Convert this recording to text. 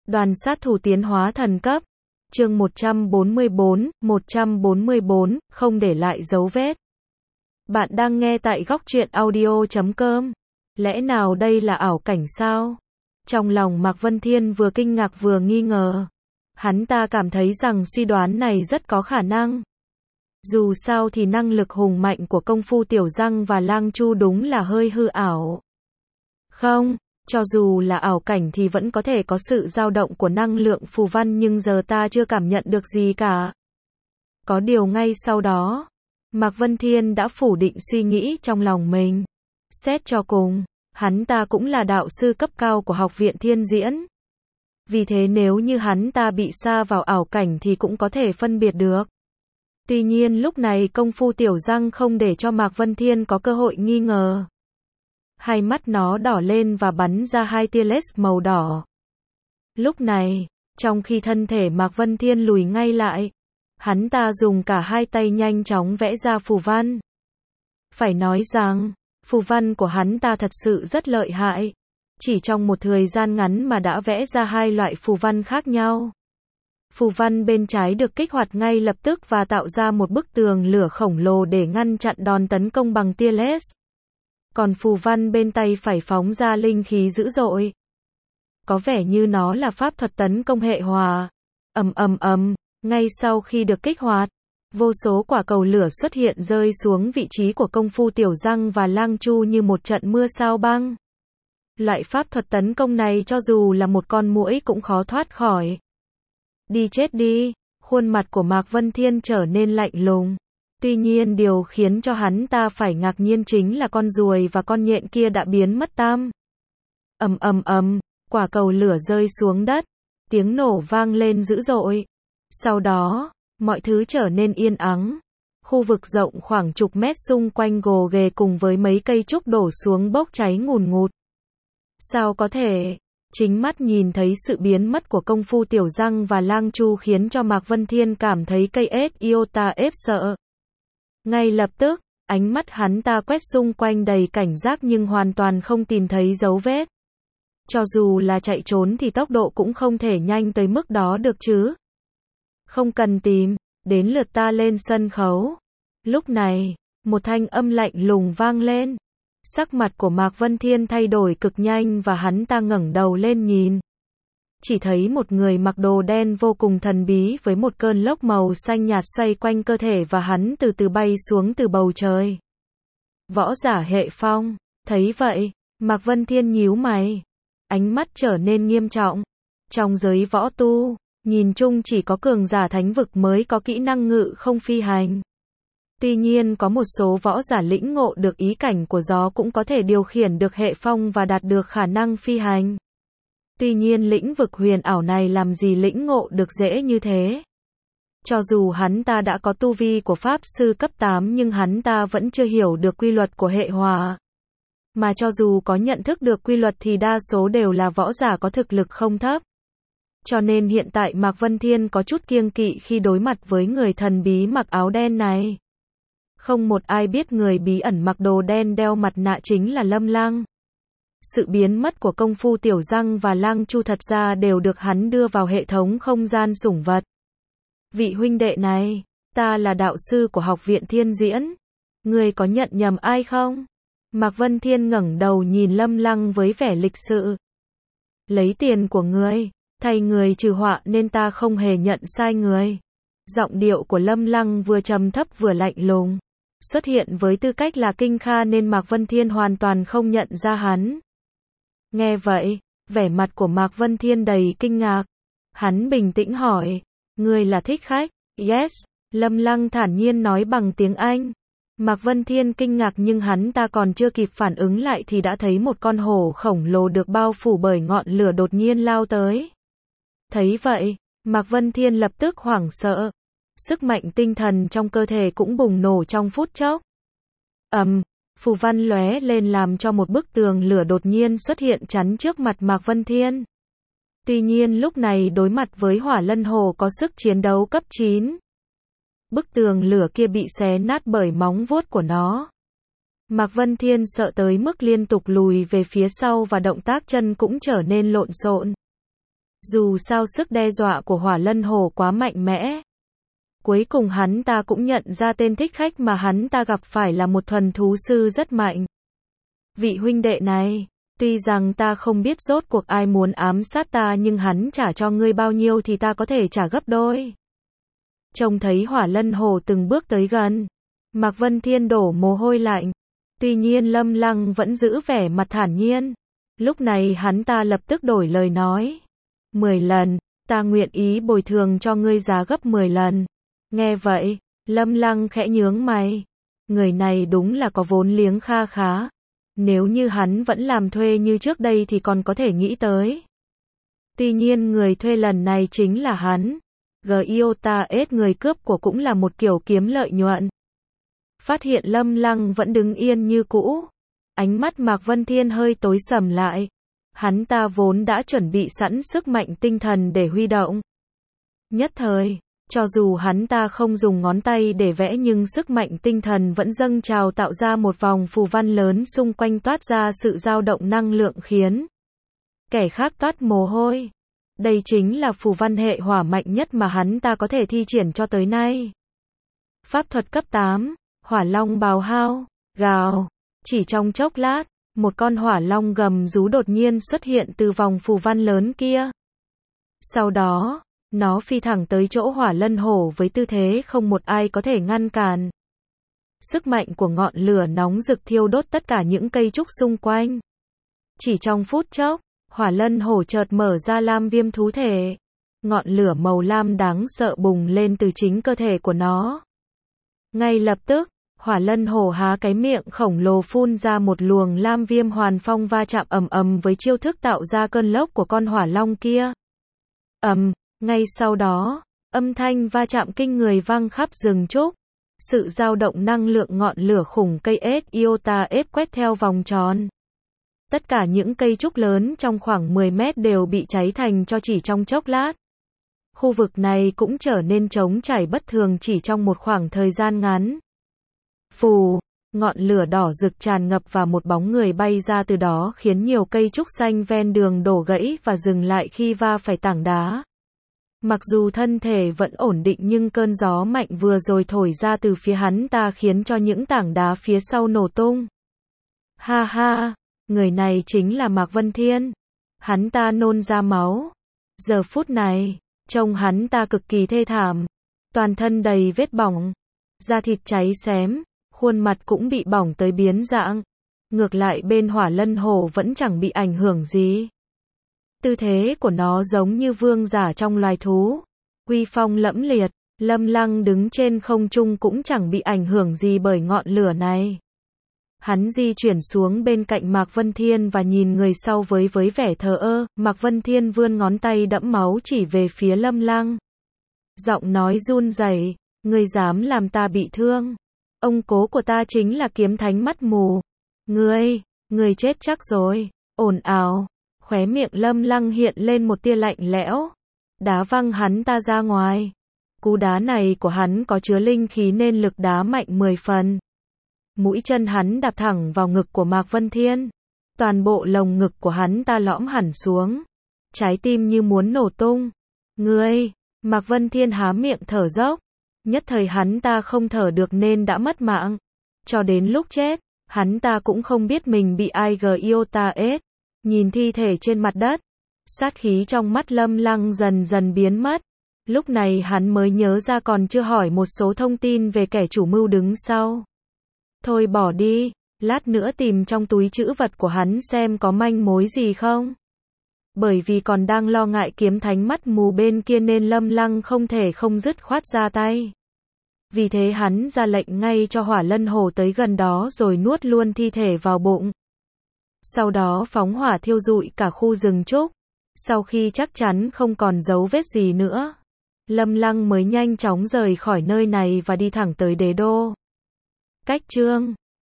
Đoàn sát thủ tiến hóa thần cấp. Chương 144, không để lại dấu vết. Bạn đang nghe tại góc truyện audio.com. Lẽ nào đây là ảo cảnh sao? Trong lòng Mạc Vân Thiên vừa kinh ngạc vừa nghi ngờ. Hắn ta cảm thấy rằng suy đoán này rất có khả năng. Dù sao thì năng lực hùng mạnh của công phu Tiểu Răng và Lang Chu đúng là hơi hư ảo. Không, cho dù là ảo cảnh thì vẫn có thể có sự dao động của năng lượng phù văn, nhưng giờ ta chưa cảm nhận được gì cả. Có điều ngay sau đó, Mạc Vân Thiên đã phủ định suy nghĩ trong lòng mình. Xét cho cùng, hắn ta cũng là đạo sư cấp cao của Học viện Thiên Diễn. Vì thế nếu như hắn ta bị sa vào ảo cảnh thì cũng có thể phân biệt được. Tuy nhiên lúc này công phu Tiểu Răng không để cho Mạc Vân Thiên có cơ hội nghi ngờ. Hai mắt nó đỏ lên và bắn ra hai tia laser màu đỏ. Lúc này, trong khi thân thể Mạc Vân Thiên lùi ngay lại, hắn ta dùng cả hai tay nhanh chóng vẽ ra phù văn. Phải nói rằng, phù văn của hắn ta thật sự rất lợi hại. Chỉ trong một thời gian ngắn mà đã vẽ ra hai loại phù văn khác nhau. Phù văn bên trái được kích hoạt ngay lập tức và tạo ra một bức tường lửa khổng lồ để ngăn chặn đòn tấn công bằng tia laser. Còn phù văn bên tay phải phóng ra linh khí dữ dội. Có vẻ như nó là pháp thuật tấn công hệ hỏa. Ngay sau khi được kích hoạt, vô số quả cầu lửa xuất hiện rơi xuống vị trí của công phu Tiểu Răng và Lang Chu như một trận mưa sao băng. Loại pháp thuật tấn công này cho dù là một con muỗi cũng khó thoát khỏi. Đi chết đi, khuôn mặt của Mạc Vân Thiên trở nên lạnh lùng. Tuy nhiên điều khiến cho hắn ta phải ngạc nhiên chính là con ruồi và con nhện kia đã biến mất tăm. Quả cầu lửa rơi xuống đất, tiếng nổ vang lên dữ dội. Sau đó, mọi thứ trở nên yên ắng. Khu vực rộng khoảng chục mét xung quanh gồ ghề cùng với mấy cây trúc đổ xuống bốc cháy ngùn ngụt. Sao có thể? Chính mắt nhìn thấy sự biến mất của công phu Tiểu Răng và Lang Chu khiến cho Mạc Vân Thiên cảm thấy cây ếch iota ép sợ. Ngay lập tức, ánh mắt hắn ta quét xung quanh đầy cảnh giác nhưng hoàn toàn không tìm thấy dấu vết. Cho dù là chạy trốn thì tốc độ cũng không thể nhanh tới mức đó được chứ. Không cần tìm, đến lượt ta lên sân khấu. Lúc này, một thanh âm lạnh lùng vang lên. Sắc mặt của Mạc Vân Thiên thay đổi cực nhanh và hắn ta ngẩng đầu lên nhìn. Chỉ thấy một người mặc đồ đen vô cùng thần bí với một cơn lốc màu xanh nhạt xoay quanh cơ thể và hắn từ từ bay xuống từ bầu trời. Võ giả hệ phong, thấy vậy, Mạc Vân Thiên nhíu mày. Ánh mắt trở nên nghiêm trọng. Trong giới võ tu, nhìn chung chỉ có cường giả thánh vực mới có kỹ năng ngự không phi hành. Tuy nhiên có một số võ giả lĩnh ngộ được ý cảnh của gió cũng có thể điều khiển được hệ phong và đạt được khả năng phi hành. Tuy nhiên lĩnh vực huyền ảo này làm gì lĩnh ngộ được dễ như thế. Cho dù hắn ta đã có tu vi của pháp sư cấp 8 nhưng hắn ta vẫn chưa hiểu được quy luật của hệ hỏa. Mà cho dù có nhận thức được quy luật thì đa số đều là võ giả có thực lực không thấp. Cho nên hiện tại Mạc Vân Thiên có chút kiêng kỵ khi đối mặt với người thần bí mặc áo đen này. Không một ai biết người bí ẩn mặc đồ đen đeo mặt nạ chính là Lâm Lăng. Sự biến mất của công phu Tiểu Răng và Lang Chu thật ra đều được hắn đưa vào hệ thống không gian sủng vật. Vị huynh đệ này, ta là đạo sư của Học viện Thiên Diễn. Ngươi có nhận nhầm ai không? Mạc Vân Thiên ngẩng đầu nhìn Lâm Lăng với vẻ lịch sự. Lấy tiền của ngươi, thay người trừ họa nên ta không hề nhận sai người. Giọng điệu của Lâm Lăng vừa trầm thấp vừa lạnh lùng. Xuất hiện với tư cách là Kinh Kha nên Mạc Vân Thiên hoàn toàn không nhận ra hắn. Nghe vậy, vẻ mặt của Mạc Vân Thiên đầy kinh ngạc. Hắn bình tĩnh hỏi, ngươi là thích khách? Yes, Lâm Lăng thản nhiên nói bằng tiếng Anh. Mạc Vân Thiên kinh ngạc nhưng hắn ta còn chưa kịp phản ứng lại thì đã thấy một con hổ khổng lồ được bao phủ bởi ngọn lửa đột nhiên lao tới. Thấy vậy, Mạc Vân Thiên lập tức hoảng sợ. Sức mạnh tinh thần trong cơ thể cũng bùng nổ trong phút chốc. Phù văn lóe lên làm cho một bức tường lửa đột nhiên xuất hiện chắn trước mặt Mạc Vân Thiên. Tuy nhiên lúc này đối mặt với hỏa lân hổ có sức chiến đấu cấp 9. Bức tường lửa kia bị xé nát bởi móng vuốt của nó. Mạc Vân Thiên sợ tới mức liên tục lùi về phía sau và động tác chân cũng trở nên lộn xộn. Dù sao sức đe dọa của Hỏa Lân Hổ quá mạnh mẽ. Cuối cùng hắn ta cũng nhận ra tên thích khách mà hắn ta gặp phải là một thuần thú sư rất mạnh. Vị huynh đệ này, tuy rằng ta không biết rốt cuộc ai muốn ám sát ta nhưng hắn trả cho ngươi bao nhiêu thì ta có thể trả gấp đôi. Trông thấy Hỏa Lân Hổ từng bước tới gần, Mạc Vân Thiên đổ mồ hôi lạnh. Tuy nhiên Lâm Lăng vẫn giữ vẻ mặt thản nhiên. Lúc này hắn ta lập tức đổi lời nói. 10 lần, ta nguyện ý bồi thường cho ngươi giá gấp 10 lần. Nghe vậy, Lâm Lăng khẽ nhướng mày. Người này đúng là có vốn liếng kha khá. Nếu như hắn vẫn làm thuê như trước đây thì còn có thể nghĩ tới. Tuy nhiên người thuê lần này chính là hắn. Giota S người cướp của cũng là một kiểu kiếm lợi nhuận. Phát hiện Lâm Lăng vẫn đứng yên như cũ. Ánh mắt Mạc Vân Thiên hơi tối sầm lại. Hắn ta vốn đã chuẩn bị sẵn sức mạnh tinh thần để huy động. Nhất thời, cho dù hắn ta không dùng ngón tay để vẽ nhưng sức mạnh tinh thần vẫn dâng trào tạo ra một vòng phù văn lớn xung quanh toát ra sự dao động năng lượng khiến kẻ khác toát mồ hôi. Đây chính là phù văn hệ hỏa mạnh nhất mà hắn ta có thể thi triển cho tới nay. Pháp thuật cấp 8, Hỏa Long bào hao, gào. Chỉ trong chốc lát, một con hỏa long gầm rú đột nhiên xuất hiện từ vòng phù văn lớn kia. Sau đó, nó phi thẳng tới chỗ Hỏa Lân Hổ với tư thế không một ai có thể ngăn cản. Sức mạnh của ngọn lửa nóng rực thiêu đốt tất cả những cây trúc xung quanh. Chỉ trong phút chốc, Hỏa Lân Hổ chợt mở ra lam viêm thú thể. Ngọn lửa màu lam đáng sợ bùng lên từ chính cơ thể của nó. Ngay lập tức, Hỏa Lân Hổ há cái miệng khổng lồ phun ra một luồng lam viêm hoàn phong va chạm ầm ầm với chiêu thức tạo ra cơn lốc của con hỏa long kia. Ngay sau đó, âm thanh va chạm kinh người vang khắp rừng trúc. Sự dao động năng lượng ngọn lửa khủng cây Giota S quét theo vòng tròn. Tất cả những cây trúc lớn trong khoảng 10 mét đều bị cháy thành tro chỉ trong chốc lát. Khu vực này cũng trở nên trống trải bất thường chỉ trong một khoảng thời gian ngắn. Phù, ngọn lửa đỏ rực tràn ngập và một bóng người bay ra từ đó khiến nhiều cây trúc xanh ven đường đổ gãy và dừng lại khi va phải tảng đá. Mặc dù thân thể vẫn ổn định nhưng cơn gió mạnh vừa rồi thổi ra từ phía hắn ta khiến cho những tảng đá phía sau nổ tung. Ha ha, người này chính là Mạc Vân Thiên. Hắn ta nôn ra máu. Giờ phút này, trông hắn ta cực kỳ thê thảm. Toàn thân đầy vết bỏng, da thịt cháy xém, khuôn mặt cũng bị bỏng tới biến dạng. Ngược lại bên Hỏa Lân Hổ vẫn chẳng bị ảnh hưởng gì. Tư thế của nó giống như vương giả trong loài thú. Uy phong lẫm liệt, Lâm Lăng đứng trên không trung cũng chẳng bị ảnh hưởng gì bởi ngọn lửa này. Hắn di chuyển xuống bên cạnh Mạc Vân Thiên và nhìn người sau với vẻ thờ ơ. Mạc Vân Thiên vươn ngón tay đẫm máu chỉ về phía Lâm Lăng. Giọng nói run rẩy, ngươi dám làm ta bị thương. Ông cố của ta chính là kiếm thánh mắt mù. Ngươi chết chắc rồi. Ồn ào. Khóe miệng Lâm Lăng hiện lên một tia lạnh lẽo. Đá văng hắn ta ra ngoài. Cú đá này của hắn có chứa linh khí nên lực đá mạnh 10 phần. Mũi chân hắn đạp thẳng vào ngực của Mạc Vân Thiên. Toàn bộ lồng ngực của hắn ta lõm hẳn xuống. Trái tim như muốn nổ tung. Mạc Vân Thiên há miệng thở dốc. Nhất thời hắn ta không thở được nên đã mất mạng. Cho đến lúc chết, hắn ta cũng không biết mình bị ai Giota S. Nhìn thi thể trên mặt đất, sát khí trong mắt Lâm Lăng dần dần biến mất. Lúc này hắn mới nhớ ra còn chưa hỏi một số thông tin về kẻ chủ mưu đứng sau. Thôi bỏ đi, lát nữa tìm trong túi trữ vật của hắn xem có manh mối gì không. Bởi vì còn đang lo ngại kiếm thánh mắt mù bên kia nên Lâm Lăng không thể không dứt khoát ra tay. Vì thế hắn ra lệnh ngay cho Hỏa Lân Hổ tới gần đó rồi nuốt luôn thi thể vào bụng. Sau đó phóng hỏa thiêu rụi cả khu rừng trúc. Sau khi chắc chắn không còn dấu vết gì nữa, Lâm Lăng mới nhanh chóng rời khỏi nơi này và đi thẳng tới đế đô. Cách chương